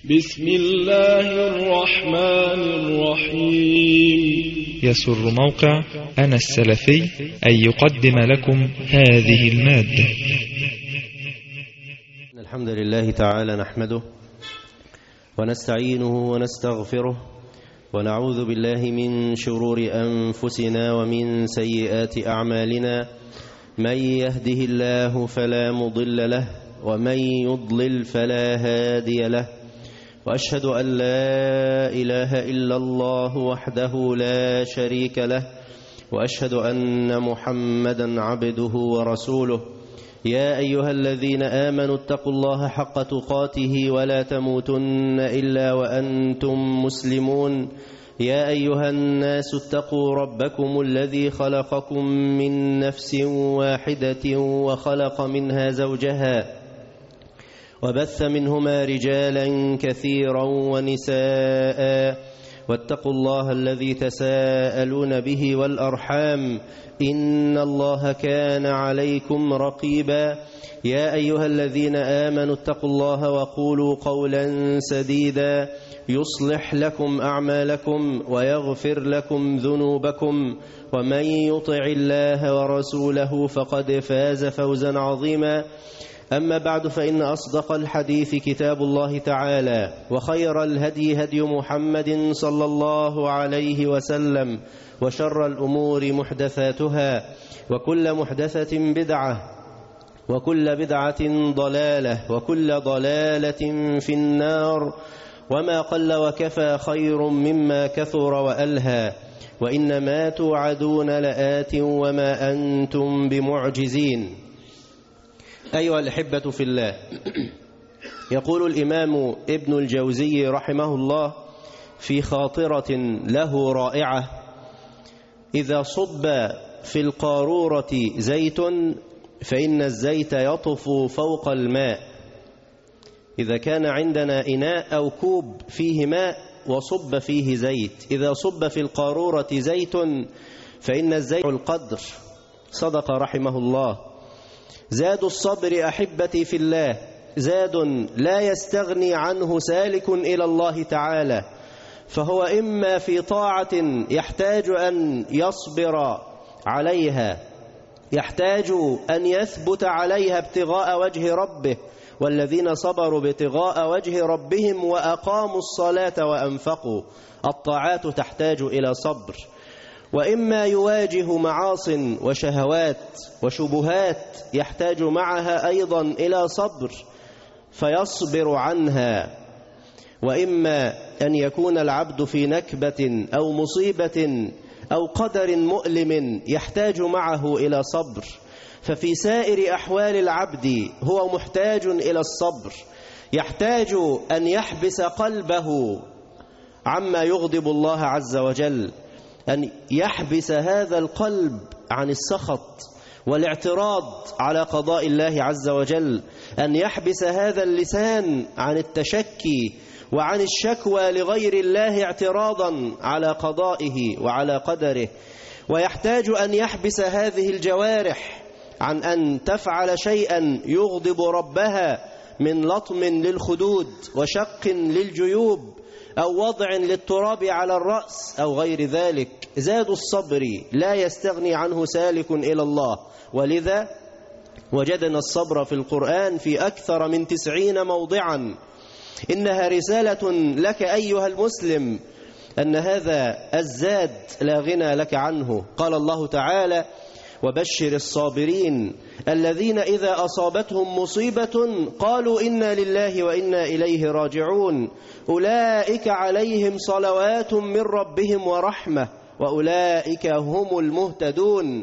بسم الله الرحمن الرحيم. يسر موقع أنا السلفي أن يقدم لكم هذه المادة. الحمد لله تعالى نحمده ونستعينه ونستغفره ونعوذ بالله من شرور أنفسنا ومن سيئات أعمالنا. من يهده الله فلا مضل له ومن يضلل فلا هادي له، وأشهد أن لا إله إلا الله وحده لا شريك له، وأشهد أن محمدا عبده ورسوله. يا أيها الذين آمنوا اتقوا الله حق تقاته ولا تموتن إلا وأنتم مسلمون. يا أيها الناس اتقوا ربكم الذي خلقكم من نفس واحدة وخلق منها زوجها وبث منهما رجالا كثيرا ونساء، واتقوا الله الذي تساءلون به والأرحام إن الله كان عليكم رقيبا. يا أيها الذين آمنوا اتقوا الله وقولوا قولا سديدا يصلح لكم أعمالكم ويغفر لكم ذنوبكم، ومن يطع الله ورسوله فقد فاز فوزا عظيما. أما بعد، فإن أصدق الحديث كتاب الله تعالى، وخير الهدي هدي محمد صلى الله عليه وسلم، وشر الأمور محدثاتها، وكل محدثة بدعة، وكل بدعة ضلالة، وكل ضلالة في النار. وما قل وكفى خير مما كثر وألهى، وإنما توعدون لآت وما أنتم بمعجزين. أيها الأحبة في الله، يقول الإمام ابن الجوزي رحمه الله في خاطرة له رائعة: إذا صب في القارورة زيت فإن الزيت يطف فوق الماء. إذا كان عندنا إناء أو كوب فيه ماء وصب فيه زيت، إذا صب في القارورة زيت فإن الزيت القدر. صدق رحمه الله. زاد الصبر أحبتي في الله زاد لا يستغني عنه سالك إلى الله تعالى، فهو إما في طاعة يحتاج أن يصبر عليها، يحتاج أن يثبت عليها ابتغاء وجه ربه، والذين صبروا ابتغاء وجه ربهم وأقاموا الصلاة وأنفقوا. الطاعات تحتاج إلى صبر. وإما يواجه معاصٍ وشهوات وشبهات يحتاج معها أيضا إلى صبر فيصبر عنها. وإما أن يكون العبد في نكبة أو مصيبة أو قدر مؤلم يحتاج معه إلى صبر. ففي سائر أحوال العبد هو محتاج إلى الصبر، يحتاج أن يحبس قلبه عما يغضب الله عز وجل، أن يحبس هذا القلب عن السخط والاعتراض على قضاء الله عز وجل، أن يحبس هذا اللسان عن التشكي وعن الشكوى لغير الله اعتراضا على قضائه وعلى قدره. ويحتاج أن يحبس هذه الجوارح عن أن تفعل شيئا يغضب ربها من لطم للخدود وشق للجيوب أو وضع للتراب على الرأس أو غير ذلك. زاد الصبر لا يستغني عنه سالك إلى الله، ولذا وجدنا الصبر في القرآن في أكثر من 90 موضعا. إنها رسالة لك أيها المسلم أن هذا الزاد لا غنى لك عنه. قال الله تعالى: وبشر الصابرين الذين إذا أصابتهم مصيبة قالوا إنا لله وإنا إليه راجعون أولئك عليهم صلوات من ربهم ورحمة وأولئك هم المهتدون.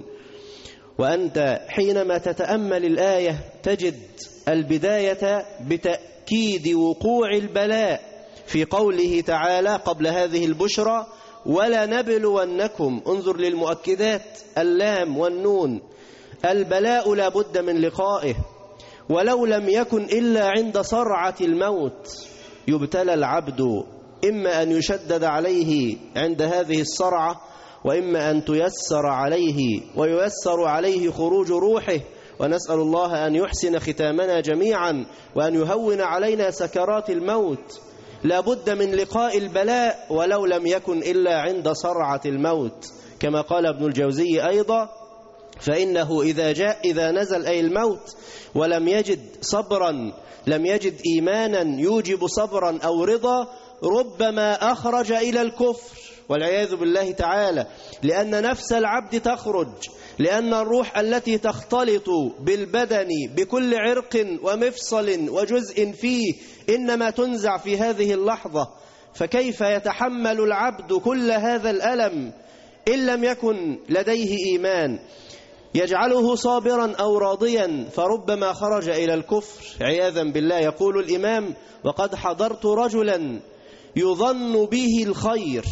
وأنت حينما تتأمل الآية تجد البداية بتأكيد وقوع البلاء في قوله تعالى قبل هذه البشرى: ولا نبلونكم. انظر للمؤكدات، اللام والنون. البلاء لا بد من لقائه، ولو لم يكن إلا عند صرعة الموت يبتلى العبد، إما أن يشدد عليه عند هذه الصرعة، وإما أن تيسر عليه وييسر عليه خروج روحه. ونسأل الله أن يحسن ختامنا جميعا وأن يهون علينا سكرات الموت. لا بد من لقاء البلاء ولو لم يكن إلا عند صرعة الموت، كما قال ابن الجوزي أيضا: فإنه إذا نزل أي الموت ولم يجد صبرا، لم يجد إيمانا يوجب صبرا أو رضا، ربما أخرج إلى الكفر والعياذ بالله تعالى، لأن نفس العبد تخرج، لأن الروح التي تختلط بالبدن بكل عرق ومفصل وجزء فيه إنما تنزع في هذه اللحظة، فكيف يتحمل العبد كل هذا الألم إن لم يكن لديه إيمان يجعله صابرا أو راضيا، فربما خرج إلى الكفر عياذا بالله. يقول الإمام: وقد حضرت رجلا يظن به الخير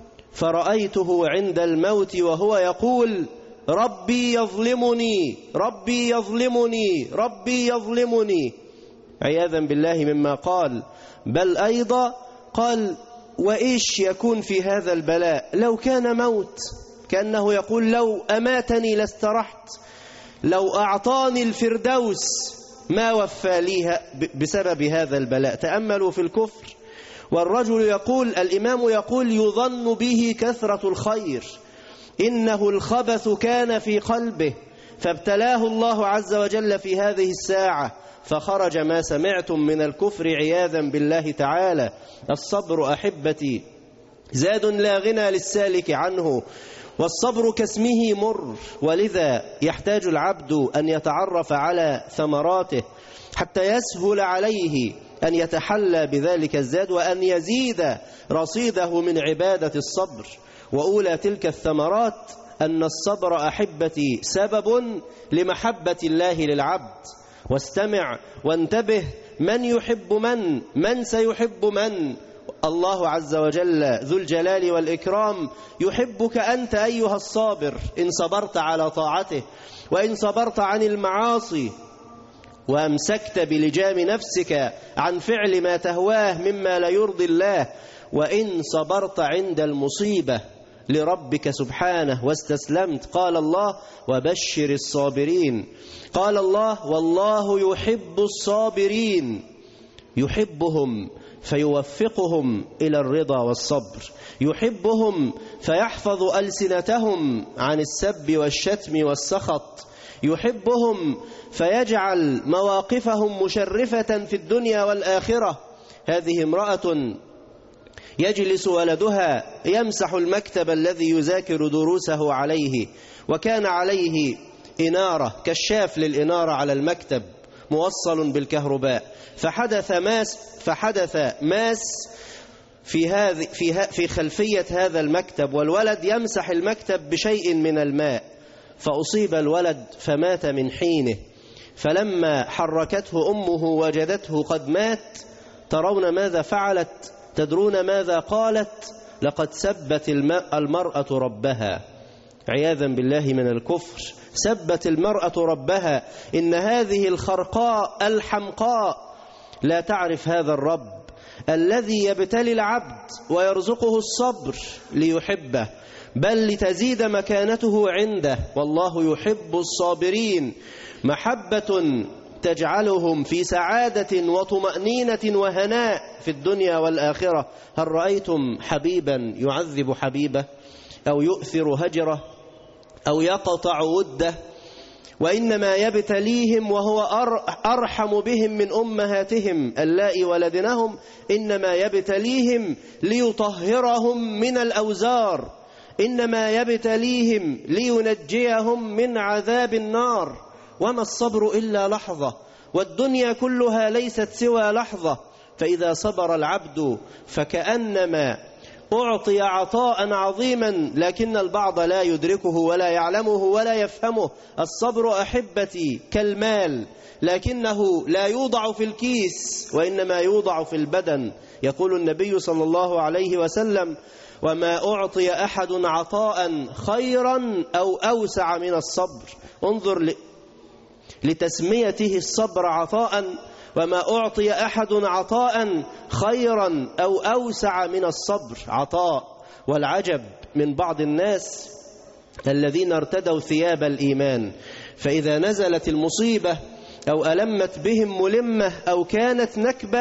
فرأيته عند الموت وهو يقول: ربي يظلمني ربي يظلمني ربي يظلمني، عياذا بالله مما قال. بل أيضا قال: وإيش يكون في هذا البلاء لو كان موت؟ كأنه يقول: لو أماتني لاسترحت، لو أعطاني الفردوس ما وفى ليها بسبب هذا البلاء. تأملوا في الكفر. والرجل يقول، الإمام يقول: يظن به كثرة الخير، إنه الخبث كان في قلبه فابتلاه الله عز وجل في هذه الساعة فخرج ما سمعتم من الكفر عياذا بالله تعالى. الصبر أحبتي زاد لا غنى للسالك عنه، والصبر كاسمه مر، ولذا يحتاج العبد أن يتعرف على ثمراته حتى يسهل عليه أن يتحلى بذلك الزاد وأن يزيد رصيده من عبادة الصبر. وأولى تلك الثمرات أن الصبر أحبتي سبب لمحبة الله للعبد. واستمع وانتبه: من يحب من سيحب من؟ الله عز وجل ذو الجلال والإكرام يحبك أنت أيها الصابر إن صبرت على طاعته، وإن صبرت عن المعاصي وأمسكت بلجام نفسك عن فعل ما تهواه مما لا يرضي الله، وإن صبرت عند المصيبة لربك سبحانه واستسلمت. قال الله: وبشر الصابرين. قال الله: والله يحب الصابرين، يحبهم فيوفقهم إلى الرضا والصبر، يحبهم فيحفظ ألسنتهم عن السب والشتم والسخط، يحبهم فيجعل مواقفهم مشرفة في الدنيا والآخرة. هذه امرأة يجلس ولدها يمسح المكتب الذي يذاكر دروسه عليه، وكان عليه إنارة، كشاف للإنارة على المكتب موصل بالكهرباء، فحدث ماس في خلفية هذا المكتب، والولد يمسح المكتب بشيء من الماء، فأصيب الولد فمات من حينه. فلما حركته أمه وجدته قد مات، ترون ماذا فعلت؟ تدرون ماذا قالت؟ لقد سبت المرأة ربها عياذا بالله من الكفر. سبت المرأة ربها. إن هذه الخرقاء الحمقاء لا تعرف هذا الرب الذي يبتلي العبد ويرزقه الصبر ليحبه، بل لتزيد مكانته عنده. والله يحب الصابرين، محبة تجعلهم في سعادة وطمأنينة وهناء في الدنيا والآخرة. هل رأيتم حبيبا يعذب حبيبه أو يؤثر هجره أو يقطع وده؟ وإنما يبتليهم وهو أرحم بهم من أمهاتهم اللائي ولدنهم، إنما يبتليهم ليطهرهم من الأوزار، إنما يبتليهم لينجيهم من عذاب النار. وما الصبر إلا لحظة، والدنيا كلها ليست سوى لحظة. فإذا صبر العبد فكأنما أعطي عطاء عظيما، لكن البعض لا يدركه ولا يعلمه ولا يفهمه. الصبر أحبتي كالمال، لكنه لا يوضع في الكيس وإنما يوضع في البدن. يقول النبي صلى الله عليه وسلم: وما أعطي أحد عطاء خيرا أو أوسع من الصبر. انظر لتسميته الصبر عطاء. وما أعطي أحد عطاء خيرا أو أوسع من الصبر عطاء. والعجب من بعض الناس الذين ارتدوا ثياب الإيمان، فإذا نزلت المصيبة أو ألمت بهم ملمة أو كانت نكبة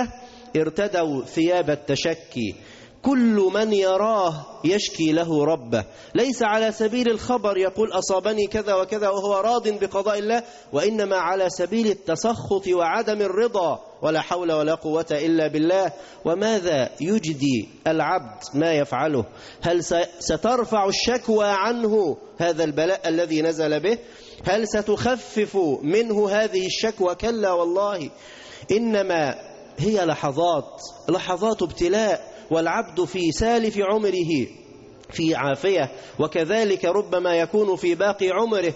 ارتدوا ثياب التشكي. كل من يراه يشكي له ربه، ليس على سبيل الخبر يقول أصابني كذا وكذا وهو راض بقضاء الله، وإنما على سبيل التسخط وعدم الرضا، ولا حول ولا قوة إلا بالله. وماذا يجدي العبد ما يفعله؟ هل سترفع الشكوى عنه هذا البلاء الذي نزل به؟ هل ستخفف منه هذه الشكوى؟ كلا والله، إنما هي لحظات ابتلاء، والعبد في سالف عمره في عافية، وكذلك ربما يكون في باقي عمره.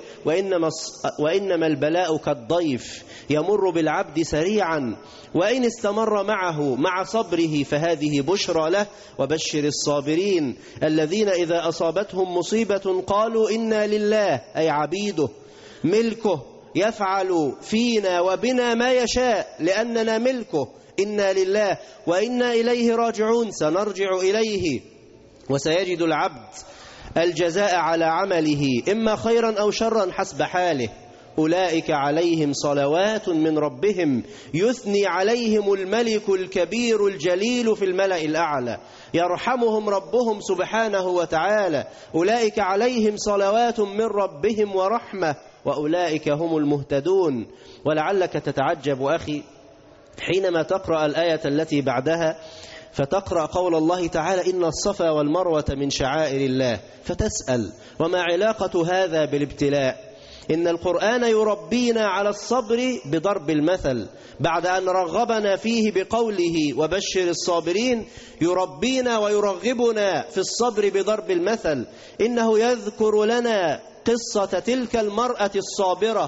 وإنما البلاء كالضيف يمر بالعبد سريعا، وإن استمر معه مع صبره فهذه بشرى له. وبشر الصابرين الذين إذا أصابتهم مصيبة قالوا إنا لله، أي عبيده ملكه، يفعل فينا وبنا ما يشاء لأننا ملكه، إنا لله وإنا إليه راجعون. سنرجع إليه، وسيجد العبد الجزاء على عمله إما خيرا أو شرا حسب حاله. أولئك عليهم صلوات من ربهم، يثني عليهم الملك الكبير الجليل في الملأ الأعلى، يرحمهم ربهم سبحانه وتعالى. أولئك عليهم صلوات من ربهم ورحمة، وأولئك هم المهتدون. ولعلك تتعجب أخي حينما تقرأ الآية التي بعدها، فتقرأ قول الله تعالى إن الصفا والمروة من شعائر الله، فتسأل وما علاقة هذا بالابتلاء؟ إن القرآن يربينا على الصبر بضرب المثل، بعد أن رغبنا فيه بقوله وبشر الصابرين، يربينا ويرغبنا في الصبر بضرب المثل. إنه يذكر لنا قصة تلك المرأة الصابرة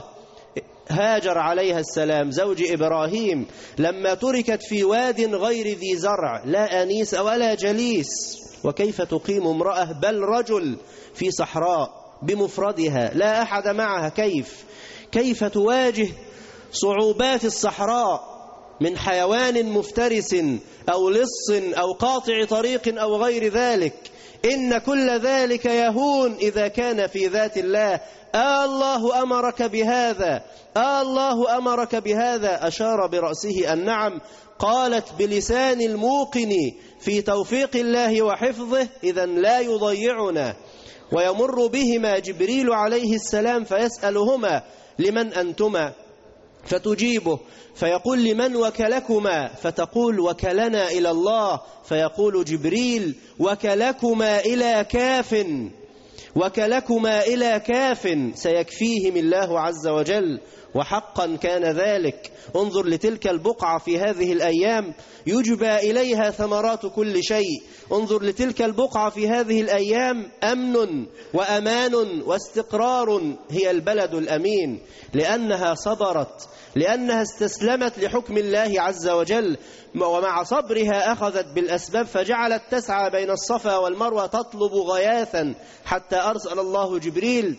هاجر عليها السلام زوج إبراهيم، لما تركت في واد غير ذي زرع لا أنيس ولا جليس. وكيف تقيم امرأة بل رجل في صحراء بمفردها لا أحد معها؟ كيف تواجه صعوبات الصحراء من حيوان مفترس أو لص أو قاطع طريق أو غير ذلك؟ إن كل ذلك يهون إذا كان في ذات الله. الله أمرك بهذا، الله أمرك بهذا. أشار برأسه النعم. قالت بلسان الموقن في توفيق الله وحفظه إذا لا يضيعنا. ويمر بهما جبريل عليه السلام فيسألهما لمن أنتما، فتجيبه فيقول لمن وكلكما، فتقول وكلنا إلى الله، فيقول جبريل وكلكما إلى كاف، وكلكما إلى كاف سيكفيهم الله عز وجل. وحقا كان ذلك. انظر لتلك البقعة في هذه الأيام يجبى إليها ثمرات كل شيء. انظر لتلك البقعة في هذه الأيام أمن وأمان واستقرار، هي البلد الأمين، لأنها صبرت، لأنها استسلمت لحكم الله عز وجل، ومع صبرها أخذت بالأسباب فجعلت تسعى بين الصفا والمروة تطلب غياثا، حتى أرسل الله جبريل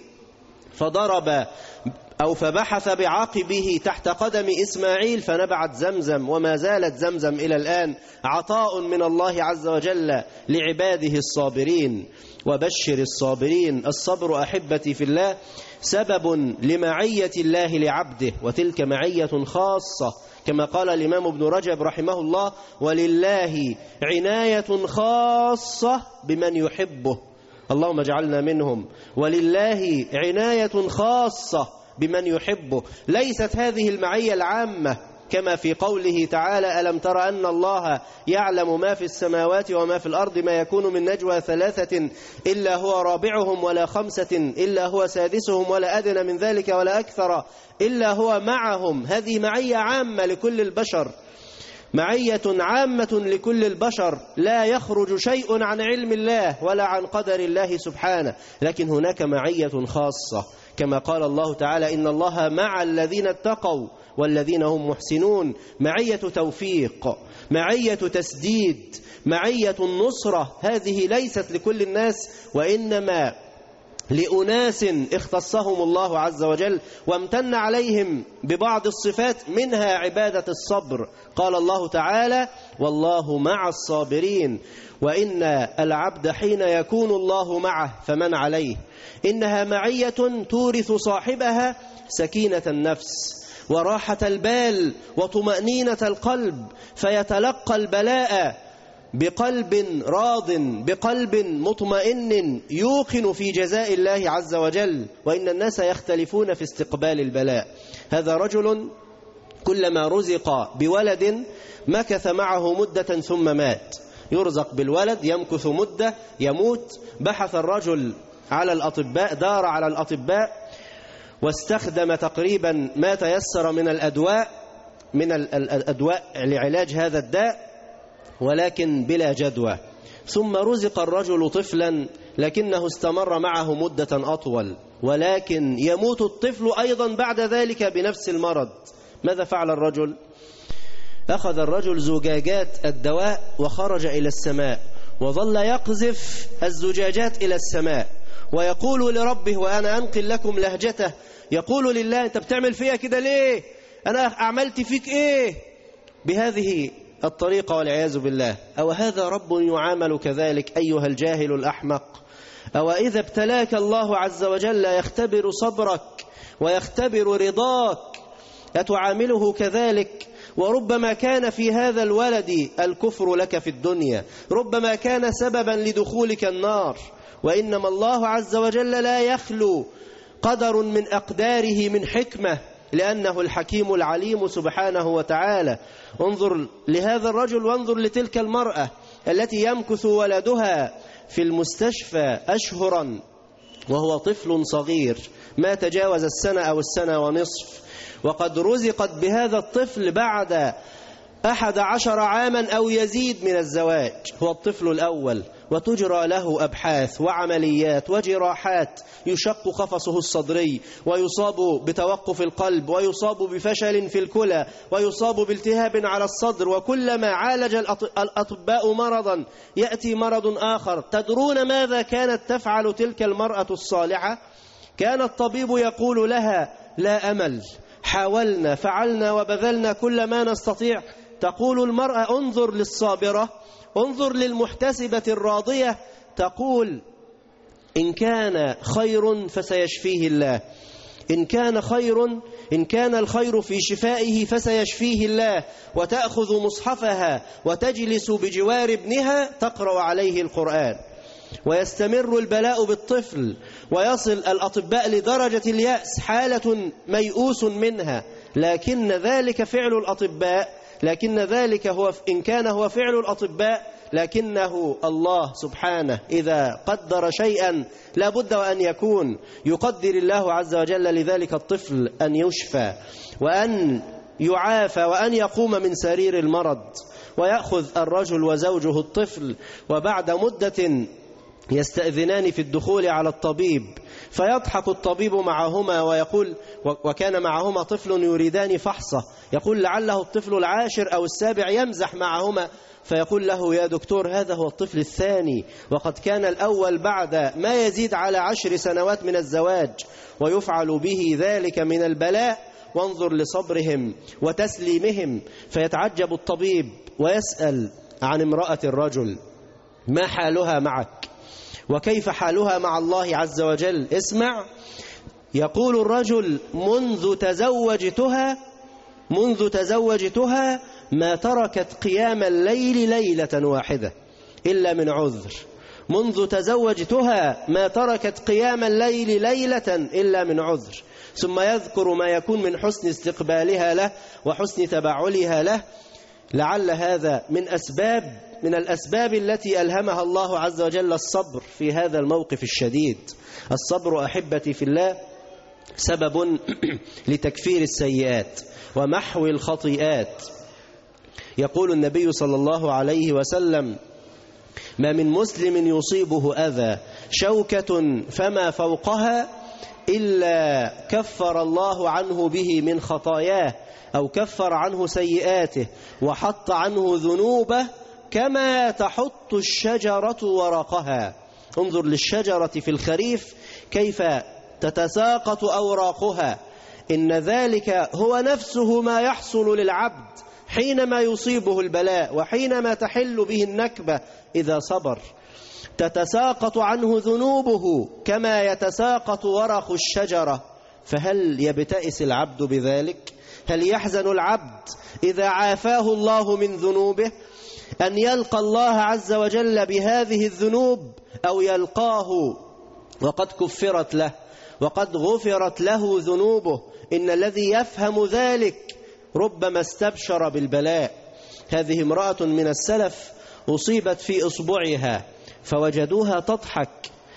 فضرب أو فبحث بعقبه تحت قدم إسماعيل فنبعت زمزم، وما زالت زمزم إلى الآن، عطاء من الله عز وجل لعباده الصابرين. وبشر الصابرين. الصبر أحبتي في الله سبب لمعية الله لعبده، وتلك معية خاصة كما قال الإمام ابن رجب رحمه الله: ولله عناية خاصة بمن يحبه. اللهم اجعلنا منهم. ولله عناية خاصة بمن يحبه. ليست هذه المعية العامة كما في قوله تعالى: ألم تر أن الله يعلم ما في السماوات وما في الأرض، ما يكون من نجوى ثلاثة إلا هو رابعهم ولا خمسة إلا هو سادسهم ولا أدنى من ذلك ولا أكثر إلا هو معهم. هذه معية عامة لكل البشر، معية عامة لكل البشر، لا يخرج شيء عن علم الله ولا عن قدر الله سبحانه. لكن هناك معية خاصة كما قال الله تعالى: إن الله مع الذين اتقوا والذين هم محسنون. معية توفيق، معية تسديد، معية النصرة. هذه ليست لكل الناس، وإنما لأناس اختصهم الله عز وجل وامتن عليهم ببعض الصفات، منها عبادة الصبر. قال الله تعالى: والله مع الصابرين. وإن العبد حين يكون الله معه فمن عليه. إنها معية تورث صاحبها سكينة النفس وراحة البال وطمأنينة القلب، فيتلقى البلاء بقلب راض، بقلب مطمئن يوقن في جزاء الله عز وجل. وإن الناس يختلفون في استقبال البلاء. هذا رجل كلما رزق بولد مكث معه مدة ثم مات. يرزق بالولد، يمكث مدة، يموت. بحث الرجل على الأطباء، دار على الأطباء، واستخدم تقريبا ما تيسر من الأدواء لعلاج هذا الداء، ولكن بلا جدوى. ثم رزق الرجل طفلا لكنه استمر معه مدة أطول، ولكن يموت الطفل أيضا بعد ذلك بنفس المرض. ماذا فعل الرجل؟ أخذ الرجل زجاجات الدواء وخرج إلى السماء، وظل يقذف الزجاجات إلى السماء، ويقول لربه، وأنا أنقل لكم لهجته، يقول لله: أنت بتعمل فيها كده ليه؟ أنا عملت فيك إيه؟ بهذه الطريقة والعياذ بالله. أو هذا رب يعامل كذلك أيها الجاهل الأحمق؟ أو إذا ابتلاك الله عز وجل يختبر صبرك ويختبر رضاك، أتعامله كذلك؟ وربما كان في هذا الولد الكفر لك في الدنيا، ربما كان سببا لدخولك النار. وإنما الله عز وجل لا يخلو قدر من أقداره من حكمة، لأنه الحكيم العليم سبحانه وتعالى. انظر لهذا الرجل وانظر لتلك المرأة التي يمكث ولدها في المستشفى أشهرا وهو طفل صغير ما تجاوز السنة أو السنة ونصف، وقد رزقت بهذا الطفل بعد 11 عاما أو يزيد من الزواج. هو الطفل الأول، وتجرى له أبحاث وعمليات وجراحات، يشق قفصه الصدري، ويصاب بتوقف القلب، ويصاب بفشل في الكلى، ويصاب بالتهاب على الصدر. وكلما عالج الأطباء مرضا يأتي مرض آخر. تدرون ماذا كانت تفعل تلك المرأة الصالحة؟ كان الطبيب يقول لها: لا أمل، حاولنا، فعلنا وبذلنا كل ما نستطيع. تقول المرأة: انظر للصابرة، انظر للمحتسبة الراضية، تقول: إن كان خير فسيشفيه الله، إن كان الخير في شفائه فسيشفيه الله. وتأخذ مصحفها وتجلس بجوار ابنها تقرأ عليه القرآن. ويستمر البلاء بالطفل، ويصل الأطباء لدرجة اليأس، حالة ميؤوس منها. لكن ذلك فعل الأطباء، لكن ذلك هو إن كان هو فعل الأطباء، لكنه الله سبحانه إذا قدر شيئا لا بد وأن يكون. يقدر الله عز وجل لذلك الطفل أن يشفى وأن يعافى وأن يقوم من سرير المرض. ويأخذ الرجل وزوجه الطفل، وبعد مدة يستأذنان في الدخول على الطبيب، فيضحك الطبيب معهما ويقول، وكان معهما طفل يريدان فحصه، يقول لعله الطفل العاشر أو السابع، يمزح معهما فيقول له: يا دكتور، هذا هو الطفل الثاني، وقد كان الأول بعد ما يزيد على 10 سنوات من الزواج، ويفعل به ذلك من البلاء. وانظر لصبرهم وتسليمهم. فيتعجب الطبيب ويسأل عن امرأة الرجل: ما حالها معك؟ وكيف حالها مع الله عز وجل؟ اسمع، يقول الرجل: منذ تزوجتها ما تركت قيام الليل ليلة واحدة إلا من عذر. منذ تزوجتها ما تركت قيام الليل ليلة إلا من عذر. ثم يذكر ما يكون من حسن استقبالها له وحسن تبعلها له. لعل هذا من الأسباب التي ألهمها الله عز وجل الصبر في هذا الموقف الشديد. الصبر أحبتي في الله سبب لتكفير السيئات ومحو الخطيئات. يقول النبي صلى الله عليه وسلم: ما من مسلم يصيبه أذى شوكة فما فوقها إلا كفر الله عنه به من خطاياه، أو كفر عنه سيئاته وحط عنه ذنوبه كما تحط الشجرة ورقها. انظر للشجرة في الخريف كيف تتساقط أوراقها. إن ذلك هو نفسه ما يحصل للعبد حينما يصيبه البلاء وحينما تحل به النكبة إذا صبر. تتساقط عنه ذنوبه كما يتساقط ورق الشجرة. فهل يبتئس العبد بذلك؟ هل يحزن العبد إذا عافاه الله من ذنوبه أن يلقى الله عز وجل بهذه الذنوب، أو يلقاه وقد كفرت له وقد غفرت له ذنوبه؟ إن الذي يفهم ذلك ربما استبشر بالبلاء. هذه امرأة من السلف أصيبت في إصبعها فوجدوها تضحك،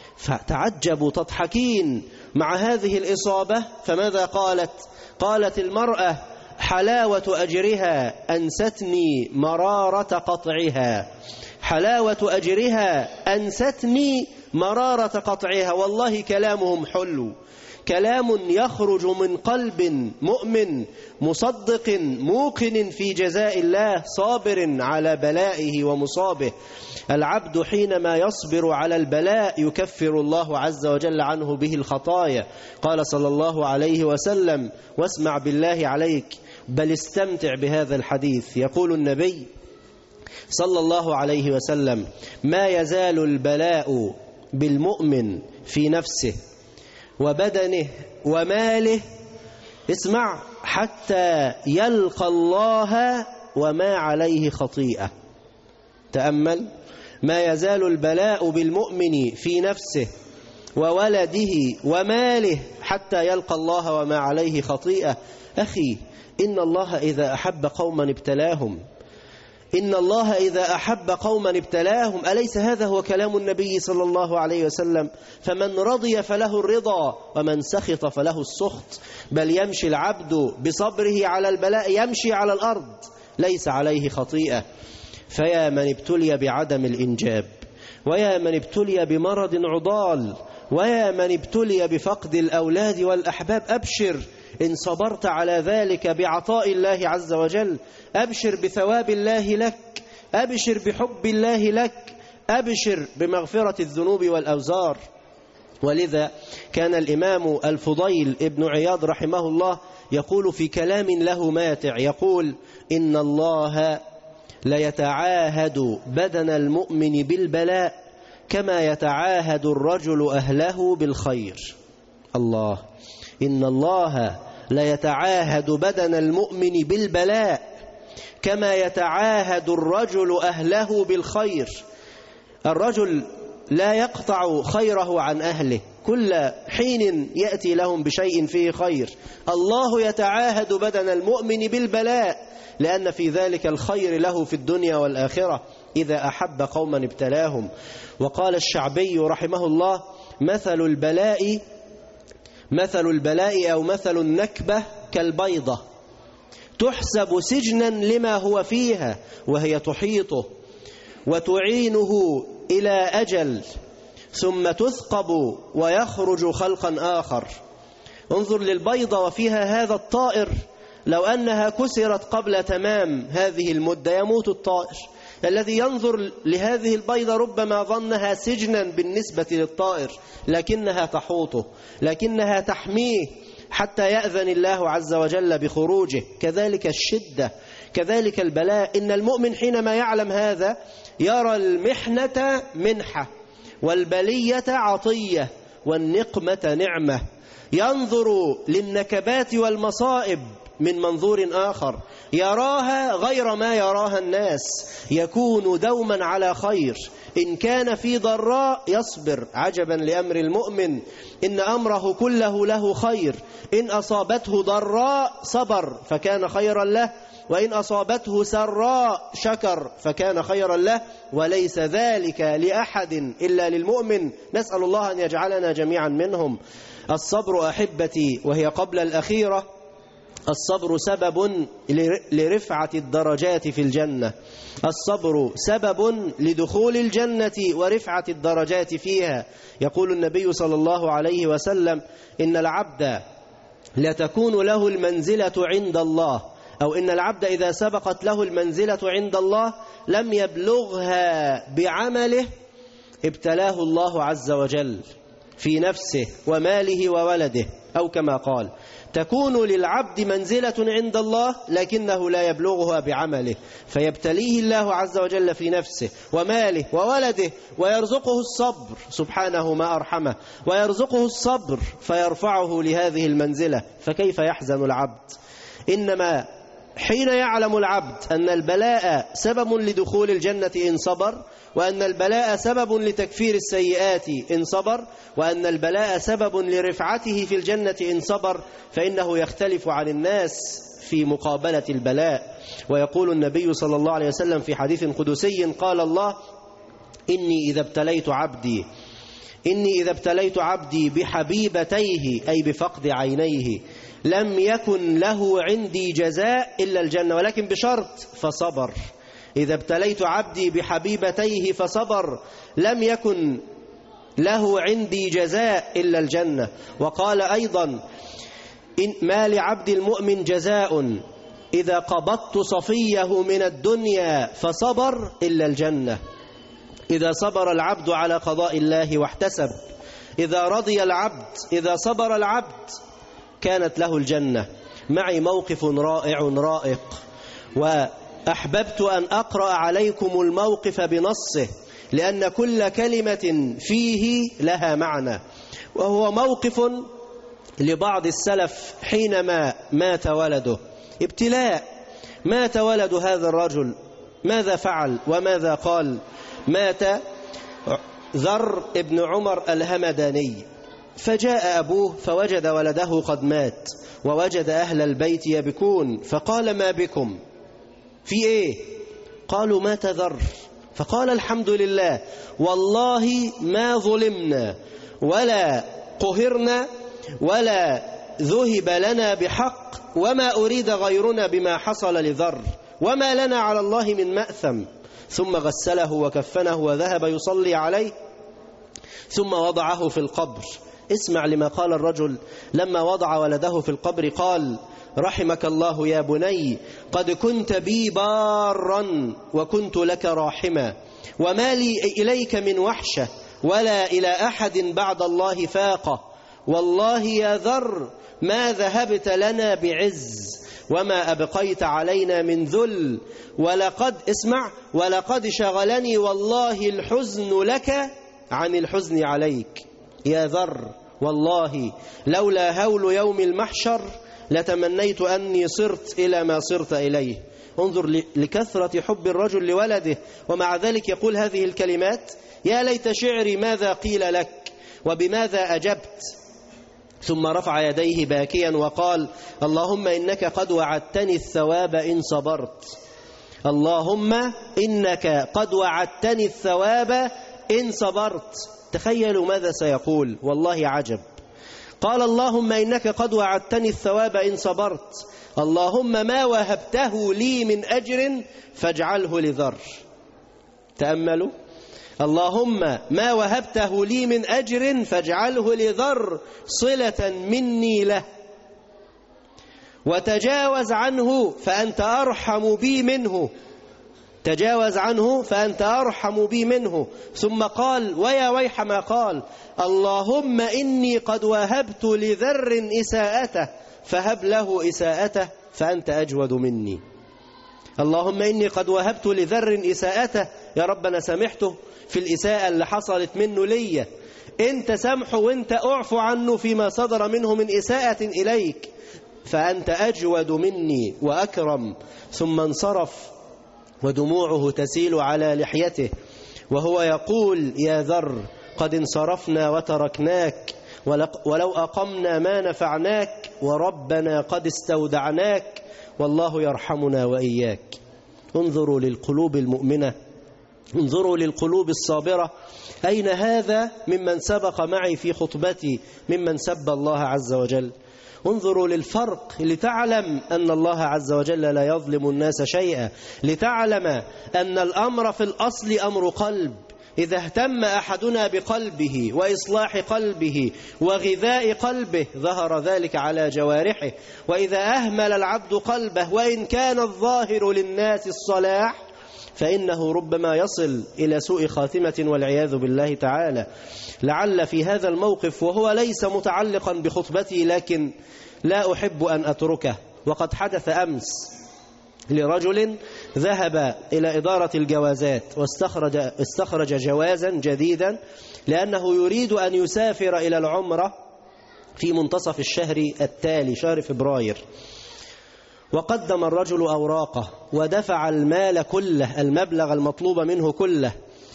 فتعجبوا تضحكين مع هذه الإصابة، فماذا قالت؟ قالت المرأة: حلاوة أجرها أنستني مرارة قطعها. حلاوة أجرها أنستني مرارة قطعها. والله كلامهم حلو، كلام يخرج من قلب مؤمن مصدق موقن في جزاء الله صابر على بلائه ومصابه. العبد حينما يصبر على البلاء يكفر الله عز وجل عنه به الخطايا. قال صلى الله عليه وسلم: واسمع بالله عليك، بل استمتع بهذا الحديث. يقول النبي صلى الله عليه وسلم: ما يزال البلاء بالمؤمن في نفسه وبدنه وماله، اسمع، حتى يلقى الله وما عليه خطيئة. تأمل: ما يزال البلاء بالمؤمن في نفسه وولده وماله حتى يلقى الله وما عليه خطيئة. أخي، إن الله إذا أحب قوما ابتلاهم. إن الله إذا أحب قوما ابتلاهم. أليس هذا هو كلام النبي صلى الله عليه وسلم؟ فمن رضي فله الرضا ومن سخط فله السخط. بل يمشي العبد بصبره على البلاء يمشي على الأرض ليس عليه خطيئة. فيا من ابتلي بعدم الإنجاب، ويا من ابتلي بمرض عضال، ويا من ابتلي بفقد الأولاد والأحباب، أبشر إن صبرت على ذلك بعطاء الله عز وجل. أبشر بثواب الله لك، أبشر بحب الله لك، أبشر بمغفرة الذنوب والأوزار. ولذا كان الإمام الفضيل ابن عياض رحمه الله يقول في كلام له ماتع، يقول: إن الله ليتعاهد بدن المؤمن بالبلاء كما يتعاهد الرجل أهله بالخير. الله، إن الله ليتعاهد بدن المؤمن بالبلاء كما يتعاهد الرجل أهله بالخير. الرجل لا يقطع خيره عن أهله، كل حين يأتي لهم بشيء فيه خير. الله يتعاهد بدن المؤمن بالبلاء لأن في ذلك الخير له في الدنيا والآخرة إذا أحب قوما ابتلاهم. وقال الشعبي رحمه الله: مثل البلاء أو مثل النكبة كالبيضة تحسب سجنا لما هو فيها، وهي تحيطه وتعينه إلى أجل، ثم تثقب ويخرج خلقا آخر. انظر للبيضة وفيها هذا الطائر، لو أنها كسرت قبل تمام هذه المدة يموت الطائر. الذي ينظر لهذه البيضة ربما ظنها سجنا بالنسبة للطائر، لكنها تحوطه، لكنها تحميه حتى يأذن الله عز وجل بخروجه. كذلك الشدة، كذلك البلاء. إن المؤمن حينما يعلم هذا يرى المحنة منحة، والبلية عطية، والنقمة نعمة. ينظر للنكبات والمصائب من منظور آخر، يراها غير ما يراها الناس، يكون دوما على خير. إن كان في ضراء يصبر. عجبا لأمر المؤمن، إن أمره كله له خير. إن أصابته ضراء صبر فكان خيرا له، وإن أصابته سراء شكر فكان خيرا له، وليس ذلك لأحد إلا للمؤمن. نسأل الله أن يجعلنا جميعا منهم. الصبر أحبتي، وهي قبل الأخيرة، الصبر سبب لرفعة الدرجات في الجنة. الصبر سبب لدخول الجنة ورفعة الدرجات فيها. يقول النبي صلى الله عليه وسلم: إن العبد لتكون له المنزلة عند الله، أو إن العبد إذا سبقت له المنزلة عند الله لم يبلغها بعمله ابتلاه الله عز وجل في نفسه وماله وولده، أو كما قال: تكون للعبد منزلة عند الله لكنه لا يبلغها بعمله، فيبتليه الله عز وجل في نفسه وماله وولده، ويرزقه الصبر، سبحانه ما أرحمه، ويرزقه الصبر فيرفعه لهذه المنزلة. فكيف يحزن العبد إنما حين يعلم العبد أن البلاء سبب لدخول الجنة إن صبر، وأن البلاء سبب لتكفير السيئات إن صبر، وأن البلاء سبب لرفعته في الجنة إن صبر، فإنه يختلف عن الناس في مقابلة البلاء. ويقول النبي صلى الله عليه وسلم في حديث قدسي: قال الله: إني إذا ابتليت عبدي بحبيبتيه، أي بفقد عينيه، لم يكن له عندي جزاء إلا الجنة، ولكن بشرط فصبر. إذا ابتليت عبدي بحبيبتيه فصبر لم يكن له عندي جزاء إلا الجنة. وقال أيضا: ما لعبد المؤمن جزاء إذا قبضت صفيه من الدنيا فصبر إلا الجنة. إذا صبر العبد على قضاء الله واحتسب، إذا صبر العبد كانت له الجنة. معي موقف رائق، وأحببت أن أقرأ عليكم الموقف بنصه، لأن كل كلمة فيه لها معنى. وهو موقف لبعض السلف حينما مات ولده، ابتلاء، مات ولد هذا الرجل، ماذا فعل وماذا قال؟ مات ذر ابن عمر الهمداني، فجاء أبوه فوجد ولده قد مات، ووجد أهل البيت يبكون، فقال: ما بكم؟ في إيه؟ قالوا: مات ذر. فقال: الحمد لله، والله ما ظلمنا ولا قهرنا ولا ذهب لنا بحق، وما أريد غيرنا بما حصل لذر، وما لنا على الله من مأثم. ثم غسله وكفنه وذهب يصلي عليه، ثم وضعه في القبر. اسمع لما قال الرجل لما وضع ولده في القبر، قال: رحمك الله يا بني، قد كنت بي بارا وكنت لك راحما، وما لي إليك من وحشة ولا إلى أحد بعد الله فاقة، والله يا ذر ما ذهبت لنا بعز وما أبقيت علينا من ذل، ولقد شغلني والله الحزن لك عن الحزن عليك. يا ذر، والله لولا هول يوم المحشر لتمنيت أني صرت إلى ما صرت إليه. انظر لكثرة حب الرجل لولده، ومع ذلك يقول هذه الكلمات: يا ليت شعري ماذا قيل لك وبماذا أجبت. ثم رفع يديه باكيا وقال: اللهم إنك قد وعدتني الثواب إن صبرت، اللهم إنك قد وعدتني الثواب إن صبرت. تخيلوا ماذا سيقول، والله عجب. قال: اللهم إنك قد وعدتني الثواب إن صبرت، اللهم ما وهبته لي من أجر فاجعله لذر. تأملوا: اللهم ما وهبته لي من أجر فاجعله لذر صلة مني له، وتجاوز عنه فأنت أرحم بي منه، تجاوز عنه فأنت أرحم بي منه. ثم قال: ويا ويح ما قال: اللهم إني قد وهبت لذر إساءته فهب له إساءته فأنت أجود مني. اللهم إني قد وهبت لذر إساءته، يا رب أنا سامحته في الإساءة اللي حصلت منه لي، أنت سامحه وأنت أعفو عنه فيما صدر منه من إساءة إليك، فأنت أجود مني وأكرم. ثم انصرف ودموعه تسيل على لحيته وهو يقول: يا ذر، قد انصرفنا وتركناك، ولو أقمنا ما نفعناك، وربنا قد استودعناك، والله يرحمنا وإياك. انظروا للقلوب المؤمنة، انظروا للقلوب الصابرة. أين هذا ممن سبق معي في خطبتي ممن سب الله عز وجل؟ انظروا للفرق لتعلم أن الله عز وجل لا يظلم الناس شيئا، لتعلم أن الأمر في الأصل أمر قلب. إذا اهتم أحدنا بقلبه وإصلاح قلبه وغذاء قلبه ظهر ذلك على جوارحه، وإذا أهمل العبد قلبه وإن كان الظاهر للناس الصلاح فإنه ربما يصل إلى سوء خاتمة والعياذ بالله تعالى. لعل في هذا الموقف، وهو ليس متعلقا بخطبتي لكن لا أحب أن أتركه، وقد حدث أمس لرجل ذهب إلى إدارة الجوازات واستخرج جوازا جديدا لأنه يريد أن يسافر إلى العمرة في منتصف الشهر التالي، شهر فبراير. وقدم الرجل أوراقه ودفع المال كله، المبلغ المطلوب منه كله،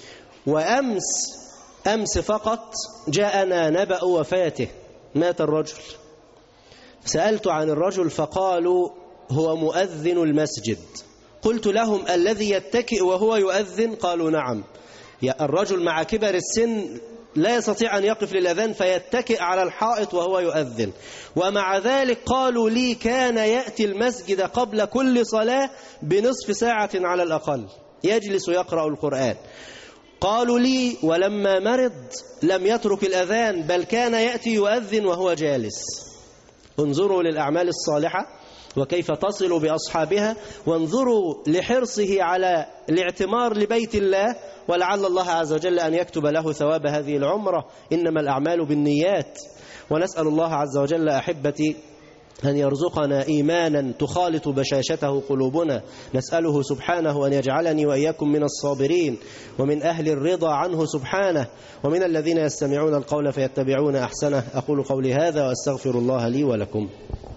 أمس فقط جاءنا نبأ وفاته، مات الرجل. سألت عن الرجل فقالوا هو مؤذن المسجد. قلت لهم الذي يتكئ وهو يؤذن؟ قالوا نعم. الرجل مع كبر السن لا يستطيع أن يقف للأذان فيتكئ على الحائط وهو يؤذن، ومع ذلك قالوا لي كان يأتي المسجد قبل كل صلاة بنصف ساعة على الأقل يجلس يقرأ القرآن. قالوا لي ولما مرض لم يترك الأذان بل كان يأتي يؤذن وهو جالس. انظروا للأعمال الصالحة وكيف تصل بأصحابها، وانظروا لحرصه على الاعتمار لبيت الله، ولعل الله عز وجل أن يكتب له ثواب هذه العمرة. إنما الأعمال بالنيات. ونسأل الله عز وجل أحبتي أن يرزقنا إيمانا تخالط بشاشته قلوبنا. نسأله سبحانه أن يجعلني وإياكم من الصابرين ومن أهل الرضا عنه سبحانه، ومن الذين يستمعون القول فيتبعون أحسنه. أقول قولي هذا وأستغفر الله لي ولكم.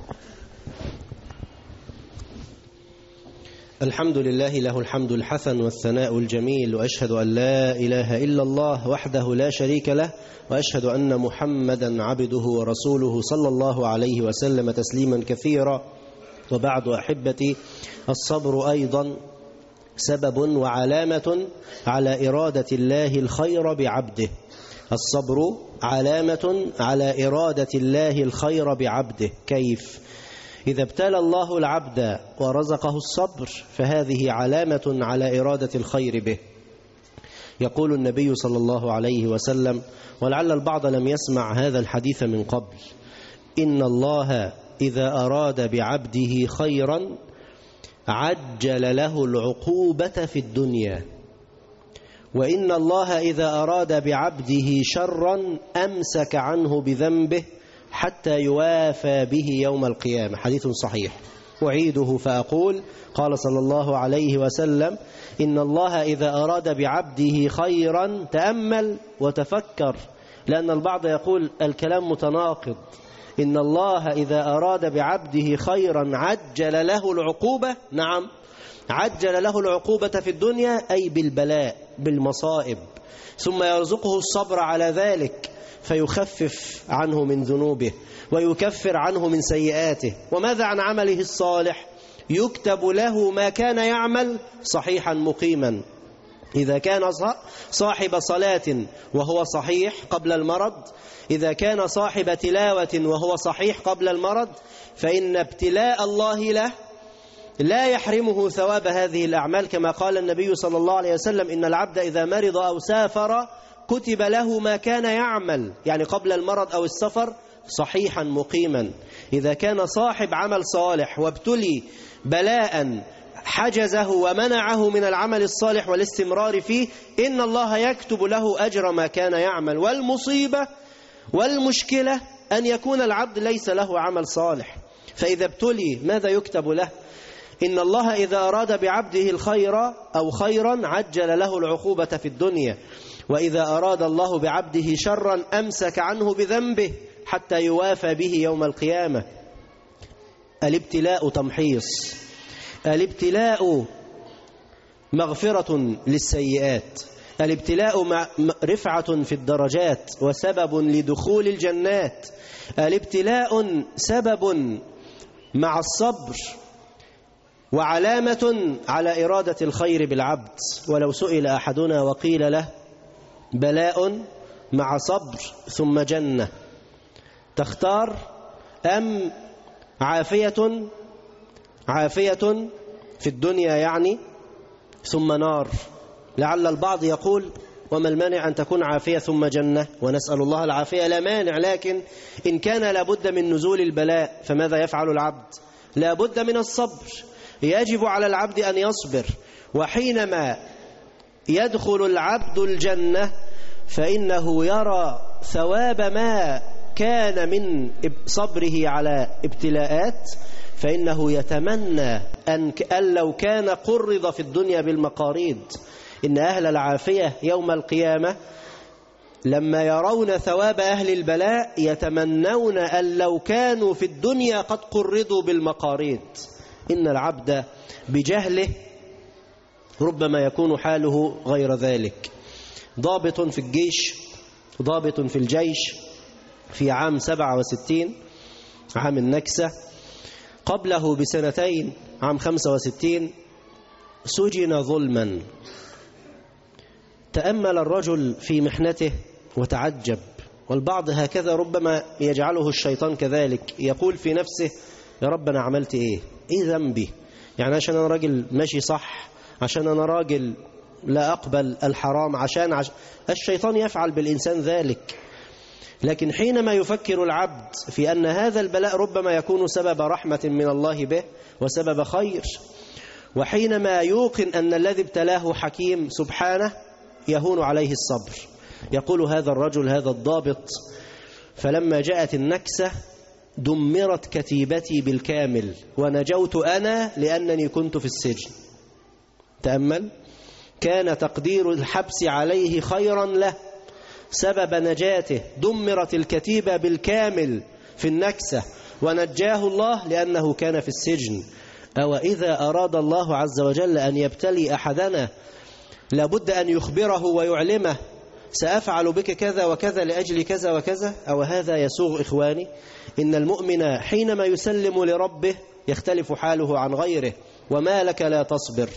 الحمد لله له الحمد الحسن والثناء الجميل، وأشهد أن لا إله إلا الله وحده لا شريك له، وأشهد أن محمدا عبده ورسوله صلى الله عليه وسلم تسليما كثيرا. وبعد أحبتي، الصبر أيضا سبب وعلامة على إرادة الله الخير بعبده. الصبر علامة على إرادة الله الخير بعبده. كيف؟ إذا ابتلى الله العبد ورزقه الصبر فهذه علامة على إرادة الخير به. يقول النبي صلى الله عليه وسلم، ولعل البعض لم يسمع هذا الحديث من قبل: إن الله إذا أراد بعبده خيرا عجل له العقوبة في الدنيا، وإن الله إذا أراد بعبده شرا أمسك عنه بذنبه حتى يوافى به يوم القيامة. حديث صحيح. أعيده فأقول: قال صلى الله عليه وسلم: إن الله إذا أراد بعبده خيرا، تأمل وتفكر، لأن البعض يقول الكلام متناقض. إن الله إذا أراد بعبده خيرا عجل له العقوبة. نعم، عجل له العقوبة في الدنيا، أي بالبلاء بالمصائب، ثم يرزقه الصبر على ذلك فيخفف عنه من ذنوبه ويكفر عنه من سيئاته. وماذا عن عمله الصالح؟ يكتب له ما كان يعمل صحيحا مقيما. إذا كان صاحب صلاة وهو صحيح قبل المرض، إذا كان صاحب تلاوة وهو صحيح قبل المرض، فإن ابتلاء الله له لا يحرمه ثواب هذه الأعمال، كما قال النبي صلى الله عليه وسلم: إن العبد إذا مرض أو سافر كتب له ما كان يعمل، يعني قبل المرض أو السفر صحيحا مقيما. إذا كان صاحب عمل صالح وابتلي بلاء حجزه ومنعه من العمل الصالح والاستمرار فيه، إن الله يكتب له أجر ما كان يعمل. والمصيبة والمشكلة أن يكون العبد ليس له عمل صالح، فإذا ابتلي ماذا يكتب له؟ إن الله إذا أراد بعبده الخير أو خيرا عجل له العقوبة في الدنيا، وإذا أراد الله بعبده شرا أمسك عنه بذنبه حتى يوافى به يوم القيامة. الابتلاء تمحيص، الابتلاء مغفرة للسيئات، الابتلاء رفعة في الدرجات وسبب لدخول الجنات، الابتلاء سبب مع الصبر وعلامة على إرادة الخير بالعبد. ولو سئل أحدنا وقيل له: بلاء مع صبر ثم جنة، تختار أم عافية في الدنيا يعني ثم نار؟ لعل البعض يقول: وما المانع أن تكون عافية ثم جنة؟ ونسأل الله العافية، لا مانع، لكن إن كان لابد من نزول البلاء فماذا يفعل العبد؟ لابد من الصبر، يجب على العبد أن يصبر. وحينما يدخل العبد الجنة فإنه يرى ثواب ما كان من صبره على ابتلاءات، فإنه يتمنى أن لو كان قرض في الدنيا بالمقاريض. إن أهل العافية يوم القيامة لما يرون ثواب أهل البلاء يتمنون أن لو كانوا في الدنيا قد قرضوا بالمقاريض. إن العبد بجهله ربما يكون حاله غير ذلك. ضابط في الجيش، ضابط في الجيش في عام 67 عام النكسة، قبله بسنتين عام 65 سجن ظلما. تأمل الرجل في محنته وتعجب، والبعض هكذا ربما يجعله الشيطان كذلك، يقول في نفسه يا رب أنا عملت إيه ذنبي؟ يعني عشان أنا راجل ماشي صح، عشان أنا راجل لا أقبل الحرام، عشان الشيطان يفعل بالإنسان ذلك. لكن حينما يفكر العبد في أن هذا البلاء ربما يكون سبب رحمة من الله به وسبب خير، وحينما يوقن أن الذي ابتلاه حكيم سبحانه، يهون عليه الصبر. يقول هذا الرجل هذا الضابط: فلما جاءت النكسة دمرت كتيبتي بالكامل ونجوت أنا لأنني كنت في السجن. تأمل، كان تقدير الحبس عليه خيرا له، سبب نجاته دمرت الكتيبة بالكامل في النكسة ونجاه الله لأنه كان في السجن. أو إذا أراد الله عز وجل أن يبتلي أحدنا لابد أن يخبره ويعلمه سأفعل بك كذا وكذا لأجل كذا وكذا. أو هذا يسوغ إخواني، إن المؤمن حينما يسلم لربه يختلف حاله عن غيره. وما لك لا تصبر،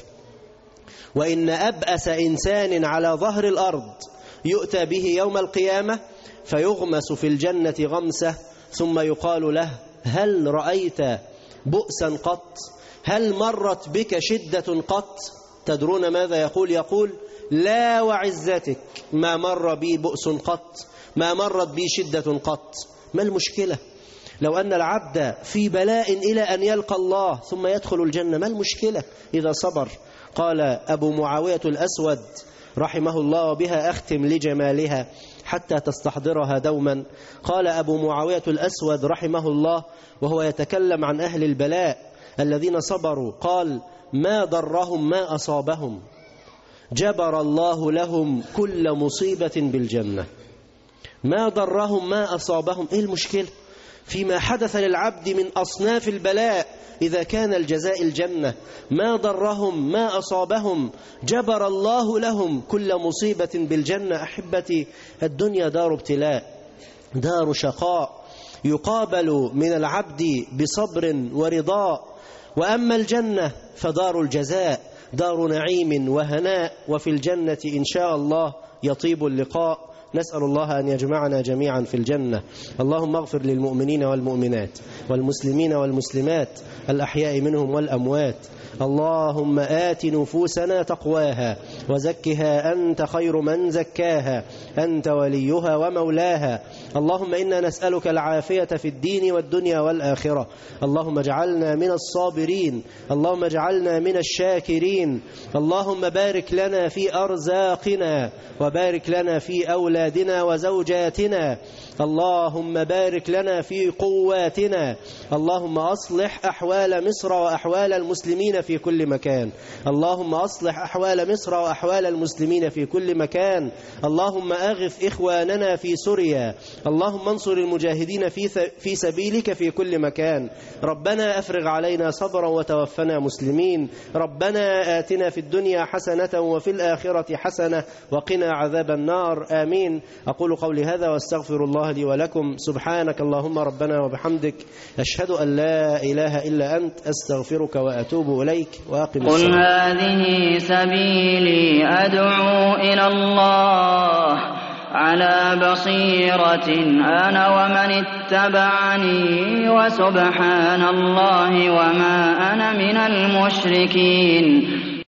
وإن أبأس إنسان على ظهر الأرض يؤتى به يوم القيامة فيغمس في الجنة غمسة ثم يقال له: هل رأيت بؤسا قط؟ هل مرت بك شدة قط؟ تدرون ماذا يقول؟ يقول: لا وعزتك ما مر بي بؤس قط، ما مرت بي شدة قط. ما المشكلة لو أن العبد في بلاء إلى أن يلقى الله ثم يدخل الجنة؟ ما المشكلة إذا صبر؟ قال أبو معاوية الأسود رحمه الله، وبها أختم لجمالها حتى تستحضرها دوما. قال أبو معاوية الأسود رحمه الله وهو يتكلم عن أهل البلاء الذين صبروا، قال: ما ضرهم ما أصابهم، جبر الله لهم كل مصيبة بالجنة. ما ضرهم ما أصابهم، إيه المشكلة فيما حدث للعبد من أصناف البلاء إذا كان الجزاء الجنة؟ ما ضرهم ما أصابهم، جبر الله لهم كل مصيبة بالجنة. أحبتي، الدنيا دار ابتلاء، دار شقاء يقابل من العبد بصبر ورضاء، وأما الجنة فدار الجزاء، دار نعيم وهناء، وفي الجنة إن شاء الله يطيب اللقاء. نسأل الله أن يجمعنا جميعا في الجنة. اللهم اغفر للمؤمنين والمؤمنات والمسلمين والمسلمات الأحياء منهم والأموات. اللهم آت نفوسنا تقواها وزكها أنت خير من زكاها، أنت وليها ومولاها. اللهم إنا نسألك العافية في الدين والدنيا والآخرة. اللهم اجعلنا من الصابرين، اللهم اجعلنا من الشاكرين. اللهم بارك لنا في أرزاقنا، وبارك لنا في أولادنا وزوجاتنا. اللهم بارك لنا في قواتنا. اللهم أصلح أحوال مصر وأحوال المسلمين في كل مكان. اللهم أصلح أحوال مصر وأحوال المسلمين في كل مكان. اللهم أغث إخواننا في سوريا. اللهم انصر المجاهدين في سبيلك في كل مكان. ربنا أفرغ علينا صبرا وتوفنا مسلمين. ربنا آتنا في الدنيا حسنة وفي الآخرة حسنة وقنا عذاب النار. آمين. أقول قولي هذا واستغفر الله لي ولكم. سبحانك اللهم ربنا وبحمدك، أشهد أن لا إله إلا أنت، أستغفرك وأتوب إليك. وأقم الصلاة. قل هذه سبيلي أدعو إلى الله على بصيرة أنا ومن اتبعني، وسبحان الله وما أنا من المشركين.